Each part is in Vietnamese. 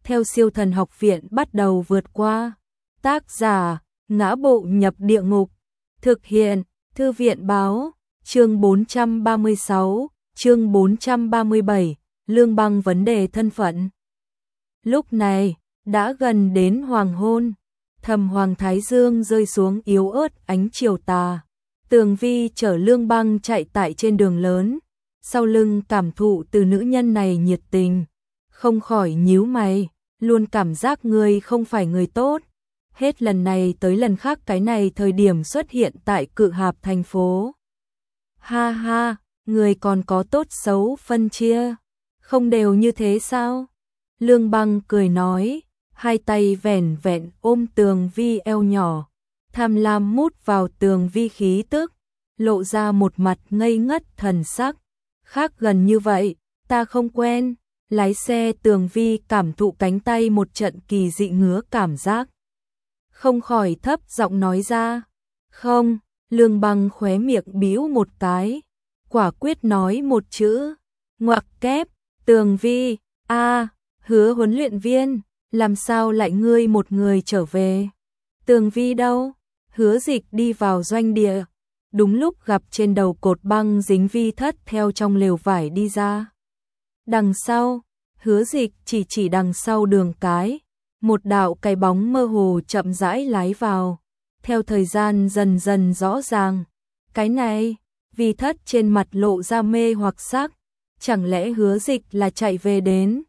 theo Siêu Thần Học Viện bắt đầu vượt qua. Tác giả: Ngã Bộ Nhập Địa Ngục. Thực hiện: Thư viện báo. Chương 436, chương 437, Lương Băng vấn đề thân phận. Lúc này, đã gần đến hoàng hôn, thầm hoàng thái dương rơi xuống yếu ớt ánh chiều tà. Tường Vi chở Lương Băng chạy tại trên đường lớn, sau lưng cảm thụ từ nữ nhân này nhiệt tình, không khỏi nhíu mày, luôn cảm giác ngươi không phải người tốt. Hết lần này tới lần khác cái này thời điểm xuất hiện tại Cự Hạp thành phố. Ha ha, người còn có tốt xấu phân chia, không đều như thế sao? Lương Băng cười nói, hai tay vẻn vẹn ôm Tường Vi eo nhỏ, tham lam mút vào Tường Vi khí tức, lộ ra một mặt ngây ngất thần sắc. Khác gần như vậy, ta không quen. Lái xe Tường Vi cảm thụ cánh tay một trận kỳ dị ngứa cảm giác, không khỏi thấp giọng nói ra. Không. Lương Băng khóe miệng bĩu một cái, quả quyết nói một chữ, ngoặc kép. Tường Vi, Hứa huấn luyện viên, làm sao lại ngươi một người trở về? Tường Vi đâu? Hứa Dịch đi vào doanh địa, đúng lúc gặp trên đầu cột băng dính Vi Thất theo trong lều vải đi ra. Đằng sau, Hứa Dịch chỉ đằng sau đường cái, một đạo cái bóng mơ hồ chậm rãi lái vào. Theo thời gian dần dần rõ ràng, cái này, Vi Thất trên mặt lộ ra mê hoặc sắc, chẳng lẽ Hứa Dịch là chạy về đến?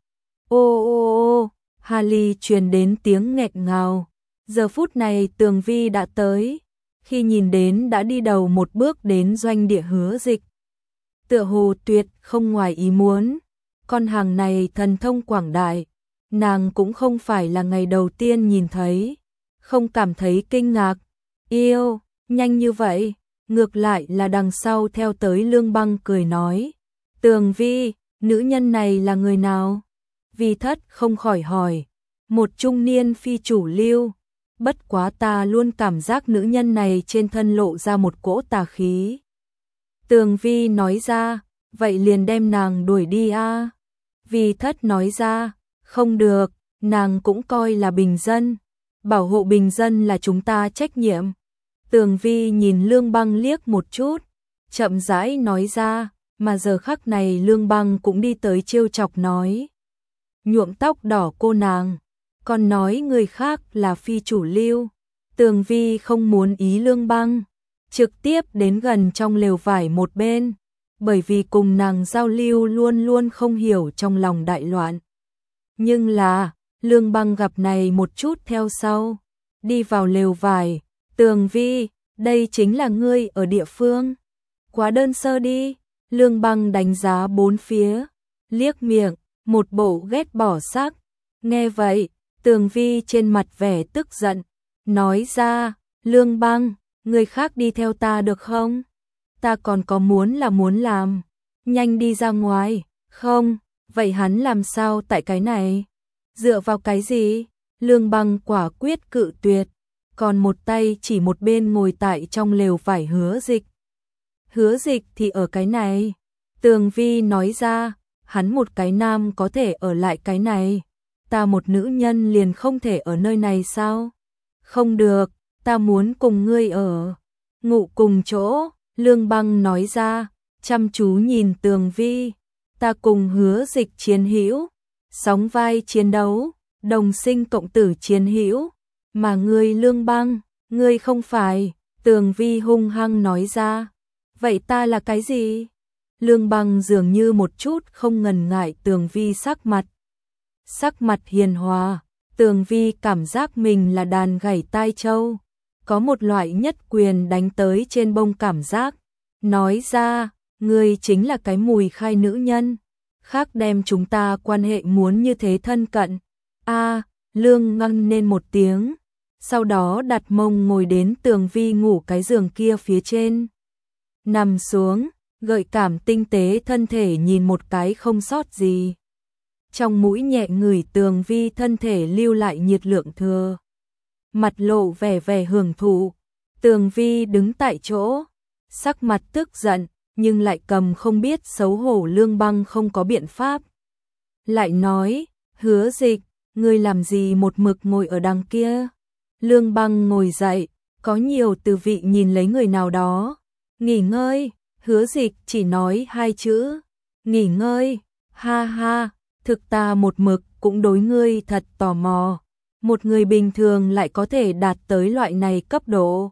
Ô, Harley truyền đến tiếng nghẹn ngào. Giờ phút này Tường Vi đã tới, khi nhìn đến đã đi đầu một bước đến doanh địa Hứa Dịch. Tựa hồ tuyệt không ngoài ý muốn, con hàng này thần thông quảng đại, nàng cũng không phải là ngày đầu tiên nhìn thấy, không cảm thấy kinh ngạc. Yêu, nhanh như vậy, ngược lại là đằng sau theo tới Lương Băng cười nói. Tường Vi, nữ nhân này là người nào? Vi Thất không khỏi hỏi. Một trung niên phi chủ lưu, bất quá ta luôn cảm giác nữ nhân này trên thân lộ ra một cỗ tà khí. Tường Vi nói ra, vậy liền đem nàng đuổi đi a. Vi Thất nói ra, không được, nàng cũng coi là bình dân, bảo hộ bình dân là chúng ta trách nhiệm. Tường Vi nhìn Lương Băng liếc một chút, chậm rãi nói ra, mà giờ khắc này Lương Băng cũng đi tới trêu chọc nói. Nhuộm tóc đỏ cô nàng, còn nói người khác là phi chủ lưu. Tường Vi không muốn ý Lương Băng, trực tiếp đến gần trong lều vải một bên, bởi vì cùng nàng giao lưu luôn luôn không hiểu trong lòng đại loạn. Nhưng là, Lương Băng gặp này một chút theo sau, đi vào lều vải. Tường Vi, đây chính là ngươi ở địa phương. Quá đơn sơ đi. Lương Băng đánh giá bốn phía, liếc miệng, một bộ ghét bỏ sắc. Nghe vậy, Tường Vi trên mặt vẻ tức giận, nói ra, Lương Băng, người khác đi theo ta được không? Ta còn có muốn làm, nhanh đi ra ngoài. Không, vậy hắn làm sao tại cái này? Dựa vào cái gì? Lương Băng quả quyết cự tuyệt, còn một tay chỉ một bên ngồi tại trong lều vải Hứa Dịch. Hứa Dịch thì ở cái này. Tường Vi nói ra, hắn một cái nam có thể ở lại cái này, ta một nữ nhân liền không thể ở nơi này sao? Không được, ta muốn cùng ngươi ở, ngủ cùng chỗ. Lương Băng nói ra, chăm chú nhìn Tường Vi, ta cùng Hứa Dịch chiến hữu, sóng vai chiến đấu, đồng sinh cộng tử chiến hữu, mà ngươi Lương Băng, ngươi không phải. Tường Vi hung hăng nói ra, vậy ta là cái gì? Lương Băng dường như một chút không ngần ngại Tường Vi sắc mặt hiền hòa. Tường Vi cảm giác mình là đàn gảy tai trâu, có một loại nhất quyền đánh tới trên bông cảm giác. Nói ra, ngươi chính là cái mùi khai nữ nhân, khác đem chúng ta quan hệ muốn như thế thân cận. Lương ngăn nên một tiếng, sau đó đặt mông ngồi đến Tường Vi ngủ cái giường kia phía trên. Nằm xuống, gợi cảm tinh tế thân thể nhìn một cái không sót gì. Trong mũi nhẹ ngửi Tường Vi thân thể lưu lại nhiệt lượng thừa. Mặt lộ vẻ hưởng thụ. Tường Vi đứng tại chỗ, sắc mặt tức giận, nhưng lại cầm không biết xấu hổ. Lương Băng không có biện pháp. Lại nói, Hứa Dịch, ngươi làm gì một mực ngồi ở đằng kia? Lương Băng ngồi dậy, có nhiều từ vị nhìn lấy người nào đó. Nghỉ ngơi, Hứa Dịch chỉ nói 2 chữ. Nghỉ ngơi, ha ha, thực ta một mực cũng đối ngươi thật tò mò. Một người bình thường lại có thể đạt tới loại này cấp độ.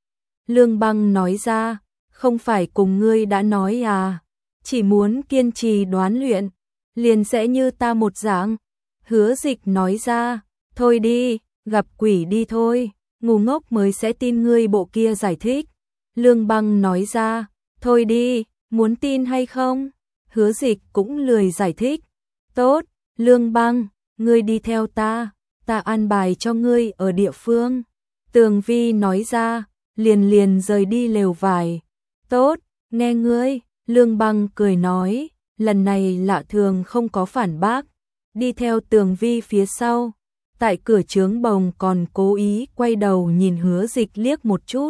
Lương Băng nói ra, không phải cùng ngươi đã nói à, chỉ muốn kiên trì đoán luyện, liền sẽ như ta một dạng. Hứa Dịch nói ra, thôi đi, gặp quỷ đi thôi, ngu ngốc mới sẽ tin ngươi bộ kia giải thích. Lương Băng nói ra, thôi đi, muốn tin hay không? Hứa Dịch cũng lười giải thích. Tốt, Lương Băng, ngươi đi theo ta an bài cho ngươi ở địa phương. Tường Vi nói ra, liền rời đi lều vải. Tốt, nghe ngươi, Lương Băng cười nói, lần này lạ thường không có phản bác. Đi theo Tường Vi phía sau, tại cửa trướng bồng còn cố ý quay đầu nhìn Hứa Dịch liếc một chút.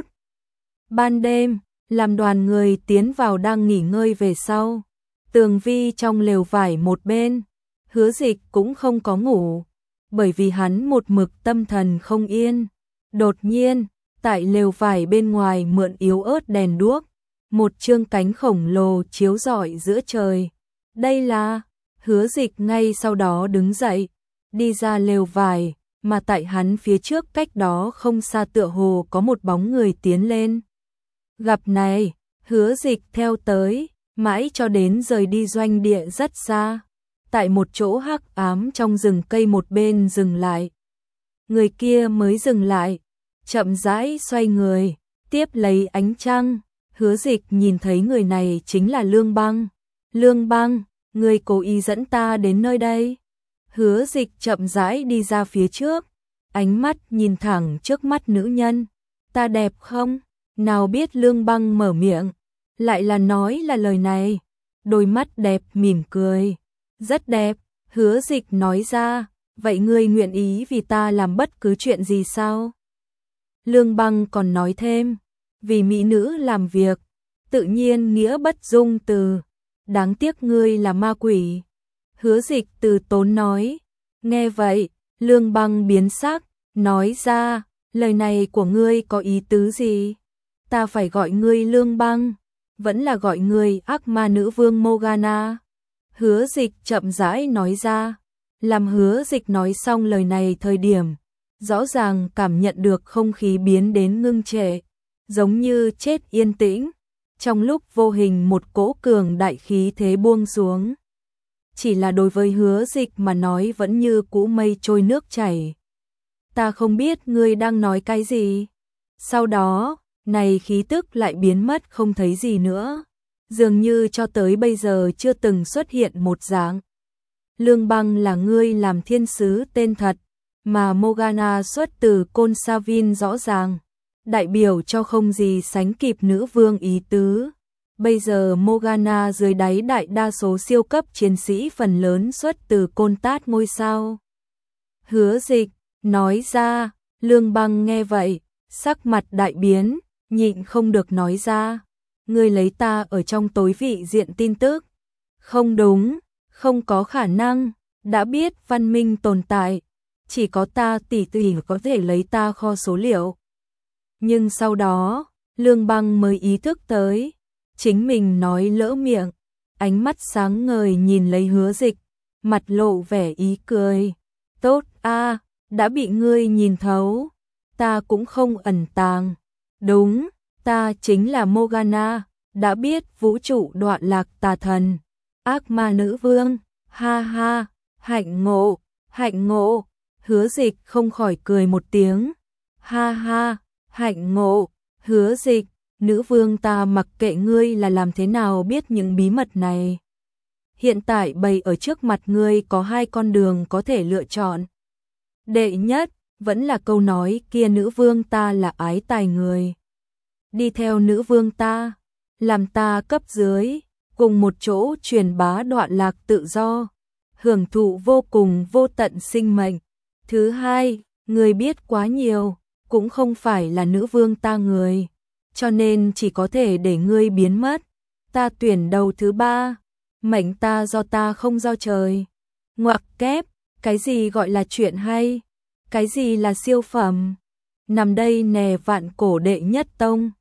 Ban đêm, làm đoàn người tiến vào đang nghỉ ngơi về sau. Tường Vi trong lều vải một bên, Hứa Dịch cũng không có ngủ, bởi vì hắn một mực tâm thần không yên. Đột nhiên, tại lều vải bên ngoài mượn yếu ớt đèn đuốc, một chương cánh khổng lồ chiếu rọi giữa trời. Đây là, Hứa Dịch ngay sau đó đứng dậy, đi ra lều vải, mà tại hắn phía trước cách đó không xa tựa hồ có một bóng người tiến lên. Gặp này, Hứa Dịch theo tới, mãi cho đến rời đi doanh địa rất xa. Tại một chỗ hắc ám trong rừng cây một bên dừng lại. Người kia mới dừng lại, chậm rãi xoay người, tiếp lấy ánh trăng. Hứa Dịch nhìn thấy người này chính là Lương Băng. Lương Băng, ngươi cố ý dẫn ta đến nơi đây. Hứa Dịch chậm rãi đi ra phía trước, ánh mắt nhìn thẳng trước mắt nữ nhân. Ta đẹp không? Nào biết Lương Băng mở miệng, lại là nói là lời này. Đôi mắt đẹp mỉm cười. Rất đẹp, Hứa Dịch nói ra, vậy ngươi nguyện ý vì ta làm bất cứ chuyện gì sao? Lương Băng còn nói thêm, vì mỹ nữ làm việc, tự nhiên nghĩa bất dung từ, đáng tiếc ngươi là ma quỷ. Hứa Dịch từ tốn nói, nghe vậy, Lương Băng biến sắc, nói ra, lời này của ngươi có ý tứ gì? Ta phải gọi ngươi Lương Băng, vẫn là gọi ngươi ác ma nữ vương Morgana? Hứa Dịch chậm rãi nói ra, làm Hứa Dịch nói xong lời này thời điểm, rõ ràng cảm nhận được không khí biến đến ngưng trệ, giống như chết yên tĩnh, trong lúc vô hình một cỗ cường đại khí thế buông xuống. Chỉ là đối với Hứa Dịch mà nói vẫn như cũ mây trôi nước chảy. Ta không biết ngươi đang nói cái gì. Sau đó, này khí tức lại biến mất không thấy gì nữa, dường như cho tới bây giờ chưa từng xuất hiện một dạng. Lương Băng là ngươi làm thiên sứ tên thật, mà Morgana xuất từ Côn Sa Vin rõ ràng, đại biểu cho không gì sánh kịp nữ vương ý tứ. Bây giờ Morgana dưới đáy đại đa số siêu cấp chiến sĩ phần lớn xuất từ Côn Tát ngôi sao. Hứa Dịch nói ra, Lương Băng nghe vậy, sắc mặt đại biến, nhịn không được nói ra, ngươi lấy ta ở trong tối vị diện tin tức. Không đúng, không có khả năng, đã biết văn minh tồn tại, chỉ có ta tỷ có thể lấy ta kho số liệu. Nhưng sau đó, Lương Băng mới ý thức tới, chính mình nói lỡ miệng, ánh mắt sáng ngời nhìn lấy Hứa Dịch, mặt lộ vẻ ý cười. Tốt a, đã bị ngươi nhìn thấu, ta cũng không ẩn tàng. Đúng, ta chính là Morgana, đã biết vũ trụ đoạn lạc tà thần, ác ma nữ vương, ha ha, hạnh ngộ, hạnh ngộ. Hứa Dịch không khỏi cười một tiếng, ha ha, hạnh ngộ. Hứa Dịch, nữ vương ta mặc kệ ngươi là làm thế nào biết những bí mật này. Hiện tại bày ở trước mặt ngươi có 2 con đường có thể lựa chọn. Đệ nhất, vẫn là câu nói kia, nữ vương ta là ái tài người. Đi theo nữ vương ta, làm ta cấp dưới, cùng một chỗ truyền bá đoạn lạc tự do, hưởng thụ vô cùng vô tận sinh mệnh. Thứ hai, người biết quá nhiều, cũng không phải là nữ vương ta người, cho nên chỉ có thể để ngươi biến mất. Ta tuyển đầu thứ ba, mệnh ta do ta không do trời. Ngoặc kép, Cái gì gọi là chuyện hay? Cái gì là siêu phẩm? Nằm đây nè, vạn cổ đệ nhất tông.